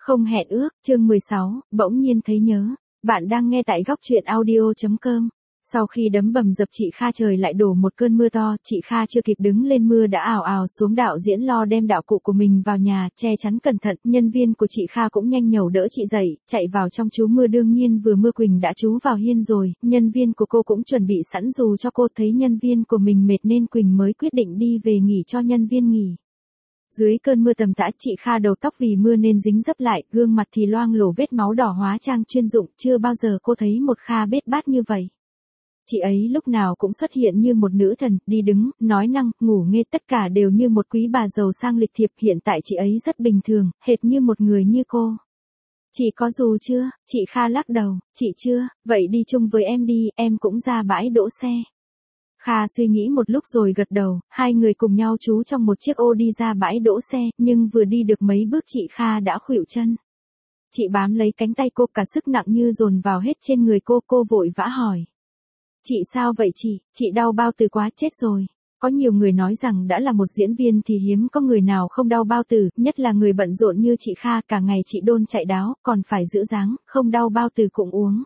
Không hẹn ước, chương 16, bỗng nhiên thấy nhớ. Bạn đang nghe tại góc truyện audio.com. Sau khi đấm bầm dập chị Kha trời lại đổ một cơn mưa to, chị Kha chưa kịp đứng lên mưa đã ào ào xuống. Đạo diễn lo đem đạo cụ của mình vào nhà, che chắn cẩn thận. Nhân viên của chị Kha cũng nhanh nhẩu đỡ chị dậy, chạy vào trong trú mưa. Đương nhiên vừa mưa Quỳnh đã trú vào hiên rồi, nhân viên của cô cũng chuẩn bị sẵn dù cho cô. Thấy nhân viên của mình mệt nên Quỳnh mới quyết định đi về nghỉ cho nhân viên nghỉ. Dưới cơn mưa tầm tã, chị Kha đầu tóc vì mưa nên dính dấp lại, gương mặt thì loang lổ vết máu đỏ. Hóa trang chuyên dụng, chưa bao giờ cô thấy một Kha bết bát như vậy. Chị ấy lúc nào cũng xuất hiện như một nữ thần, đi đứng, nói năng, ngủ nghê tất cả đều như một quý bà giàu sang lịch thiệp. Hiện tại chị ấy rất bình thường, hệt như một người như cô. Chị có dù chưa? Chị Kha lắc đầu, chị chưa, vậy đi chung với em đi, em cũng ra bãi đỗ xe. Kha suy nghĩ một lúc rồi gật đầu, hai người cùng nhau trú trong một chiếc ô đi ra bãi đỗ xe, nhưng vừa đi được mấy bước chị Kha đã khuỵu chân. Chị bám lấy cánh tay cô, cả sức nặng như dồn vào hết trên người cô vội vã hỏi. Chị sao vậy chị đau bao tử quá, chết rồi. Có nhiều người nói rằng đã là một diễn viên thì hiếm có người nào không đau bao tử, nhất là người bận rộn như chị Kha, cả ngày chị đôn chạy đáo, còn phải giữ dáng, không đau bao tử cũng uống.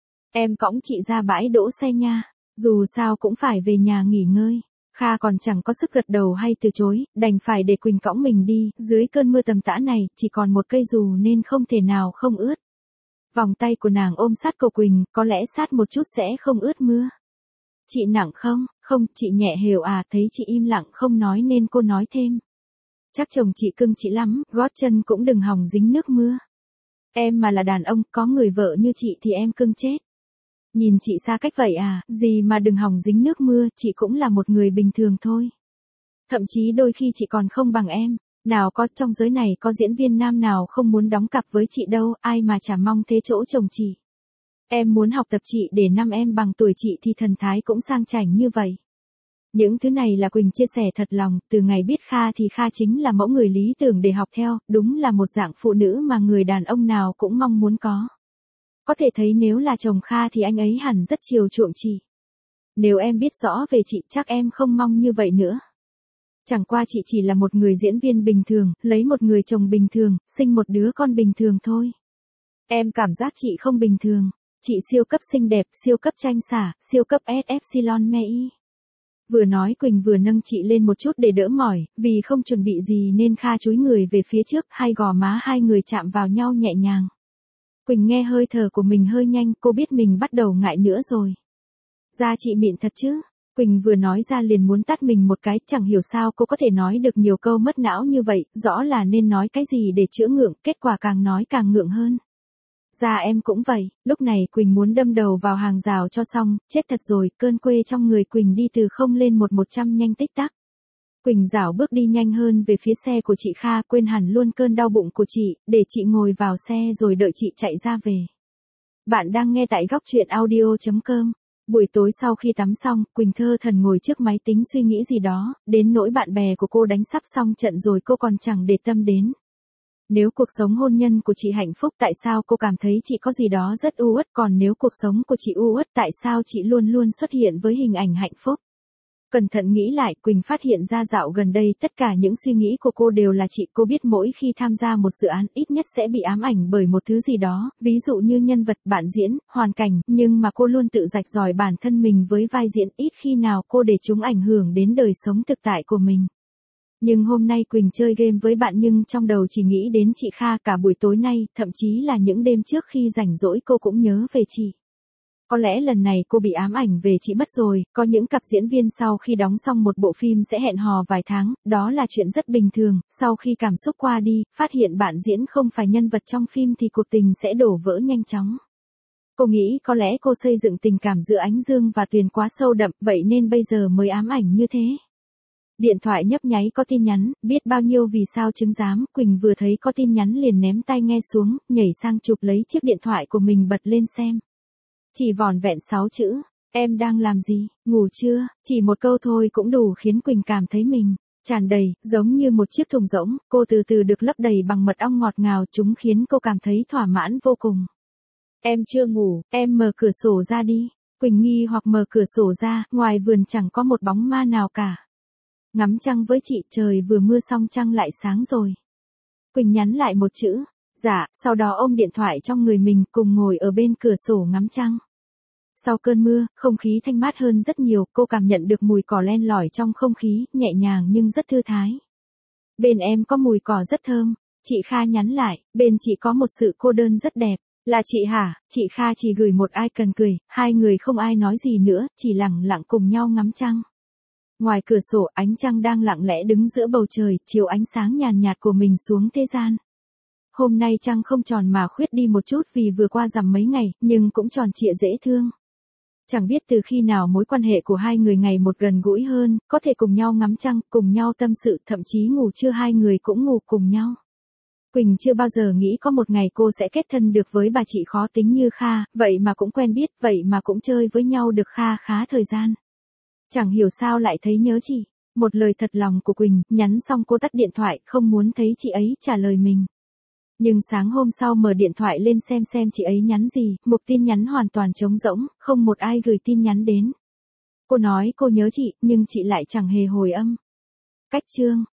Em cõng chị ra bãi đỗ xe nha. Dù sao cũng phải về nhà nghỉ ngơi. Kha còn chẳng có sức gật đầu hay từ chối, đành phải để Quỳnh cõng mình đi. Dưới cơn mưa tầm tã này, chỉ còn một cây dù nên không thể nào không ướt. Vòng tay của nàng ôm sát cổ Quỳnh, có lẽ sát một chút sẽ không ướt mưa. Chị nặng không? Không, chị nhẹ hều à. Thấy chị im lặng không nói nên cô nói thêm. Chắc chồng chị cưng chị lắm, gót chân cũng đừng hòng dính nước mưa. Em mà là đàn ông, có người vợ như chị thì em cưng chết. Nhìn chị xa cách vậy à, gì mà đừng hòng dính nước mưa, chị cũng là một người bình thường thôi. Thậm chí đôi khi chị còn không bằng em. Nào có, trong giới này có diễn viên nam nào không muốn đóng cặp với chị đâu, ai mà chả mong thế chỗ chồng chị. Em muốn học tập chị để năm em bằng tuổi chị thì thần thái cũng sang chảnh như vậy. Những thứ này là Quỳnh chia sẻ thật lòng, từ ngày biết Kha thì Kha chính là mẫu người lý tưởng để học theo, đúng là một dạng phụ nữ mà người đàn ông nào cũng mong muốn có. Có thể thấy nếu là chồng Kha thì anh ấy hẳn rất chiều chuộng chị. Nếu em biết rõ về chị chắc em không mong như vậy nữa. Chẳng qua chị chỉ là một người diễn viên bình thường, lấy một người chồng bình thường, sinh một đứa con bình thường thôi. Em cảm giác chị không bình thường. Chị siêu cấp xinh đẹp, siêu cấp tranh xả, siêu cấp SFC mei. Vừa nói Quỳnh vừa nâng chị lên một chút để đỡ mỏi, vì không chuẩn bị gì nên Kha chúi người về phía trước, hai gò má hai người chạm vào nhau nhẹ nhàng. Quỳnh nghe hơi thở của mình hơi nhanh, cô biết mình bắt đầu ngại nữa rồi. Da chị mịn thật chứ? Quỳnh vừa nói ra liền muốn tát mình một cái, chẳng hiểu sao cô có thể nói được nhiều câu mất não như vậy, rõ là nên nói cái gì để chữa ngượng, kết quả càng nói càng ngượng hơn. Da em cũng vậy, lúc này Quỳnh muốn đâm đầu vào hàng rào cho xong, chết thật rồi, cơn quê trong người Quỳnh đi từ 0 lên 100 nhanh tích tắc. Quỳnh rảo bước đi nhanh hơn về phía xe của chị Kha, quên hẳn luôn cơn đau bụng của chị, để chị ngồi vào xe rồi đợi chị chạy ra về. Bạn đang nghe tại góc truyện audio.com. Buổi tối sau khi tắm xong, Quỳnh thơ thẩn ngồi trước máy tính suy nghĩ gì đó, đến nỗi bạn bè của cô đánh sắp xong trận rồi cô còn chẳng để tâm đến. Nếu cuộc sống hôn nhân của chị hạnh phúc tại sao cô cảm thấy chị có gì đó rất u uất, còn nếu cuộc sống của chị u uất tại sao chị luôn luôn xuất hiện với hình ảnh hạnh phúc? Cẩn thận nghĩ lại, Quỳnh phát hiện ra dạo gần đây tất cả những suy nghĩ của cô đều là chị. Cô biết mỗi khi tham gia một dự án ít nhất sẽ bị ám ảnh bởi một thứ gì đó, ví dụ như nhân vật, bạn diễn, hoàn cảnh, nhưng mà cô luôn tự rạch ròi bản thân mình với vai diễn, ít khi nào cô để chúng ảnh hưởng đến đời sống thực tại của mình. Nhưng hôm nay Quỳnh chơi game với bạn nhưng trong đầu chỉ nghĩ đến chị Kha cả buổi tối nay, thậm chí là những đêm trước khi rảnh rỗi cô cũng nhớ về chị. Có lẽ lần này cô bị ám ảnh về chị mất rồi, có những cặp diễn viên sau khi đóng xong một bộ phim sẽ hẹn hò vài tháng, đó là chuyện rất bình thường, sau khi cảm xúc qua đi, phát hiện bạn diễn không phải nhân vật trong phim thì cuộc tình sẽ đổ vỡ nhanh chóng. Cô nghĩ có lẽ cô xây dựng tình cảm giữa Ánh Dương và Tuyền quá sâu đậm, vậy nên bây giờ mới ám ảnh như thế. Điện thoại nhấp nháy có tin nhắn, biết bao nhiêu vì sao chứng giám, Quỳnh vừa thấy có tin nhắn liền ném tai nghe xuống, nhảy sang chụp lấy chiếc điện thoại của mình bật lên xem. Chỉ vỏn vẹn 6 chữ, em đang làm gì, ngủ chưa, chỉ một câu thôi cũng đủ khiến Quỳnh cảm thấy mình tràn đầy, giống như một chiếc thùng rỗng, cô từ từ được lấp đầy bằng mật ong ngọt ngào, chúng khiến cô cảm thấy thỏa mãn vô cùng. Em chưa ngủ, em mở cửa sổ ra đi. Quỳnh nghi hoặc mở cửa sổ ra, ngoài vườn chẳng có một bóng ma nào cả. Ngắm trăng với chị, trời vừa mưa xong trăng lại sáng rồi. Quỳnh nhắn lại một chữ, Dạ, sau đó ôm điện thoại trong người mình cùng ngồi ở bên cửa sổ ngắm trăng. Sau cơn mưa, không khí thanh mát hơn rất nhiều, cô cảm nhận được mùi cỏ len lỏi trong không khí, nhẹ nhàng nhưng rất thư thái. Bên em có mùi cỏ rất thơm. Chị Kha nhắn lại, bên chị có một sự cô đơn rất đẹp. Là chị hả? Chị Kha chỉ gửi một icon cười, hai người không ai nói gì nữa, chỉ lặng lặng cùng nhau ngắm trăng. Ngoài cửa sổ ánh trăng đang lặng lẽ đứng giữa bầu trời, chiếu ánh sáng nhàn nhạt của mình xuống thế gian. Hôm nay trăng không tròn mà khuyết đi một chút vì vừa qua rằm mấy ngày, nhưng cũng tròn trịa dễ thương. Chẳng biết từ khi nào mối quan hệ của hai người ngày một gần gũi hơn, có thể cùng nhau ngắm trăng, cùng nhau tâm sự, thậm chí ngủ trưa hai người cũng ngủ cùng nhau. Quỳnh chưa bao giờ nghĩ có một ngày cô sẽ kết thân được với bà chị khó tính như Kha, vậy mà cũng quen biết, vậy mà cũng chơi với nhau được khá thời gian. Chẳng hiểu sao lại thấy nhớ chị. Một lời thật lòng của Quỳnh, nhắn xong cô tắt điện thoại, không muốn thấy chị ấy trả lời mình. Nhưng sáng hôm sau mở điện thoại lên xem chị ấy nhắn gì, mục tin nhắn hoàn toàn trống rỗng, không một ai gửi tin nhắn đến. Cô nói cô nhớ chị, nhưng chị lại chẳng hề hồi âm. Cách chương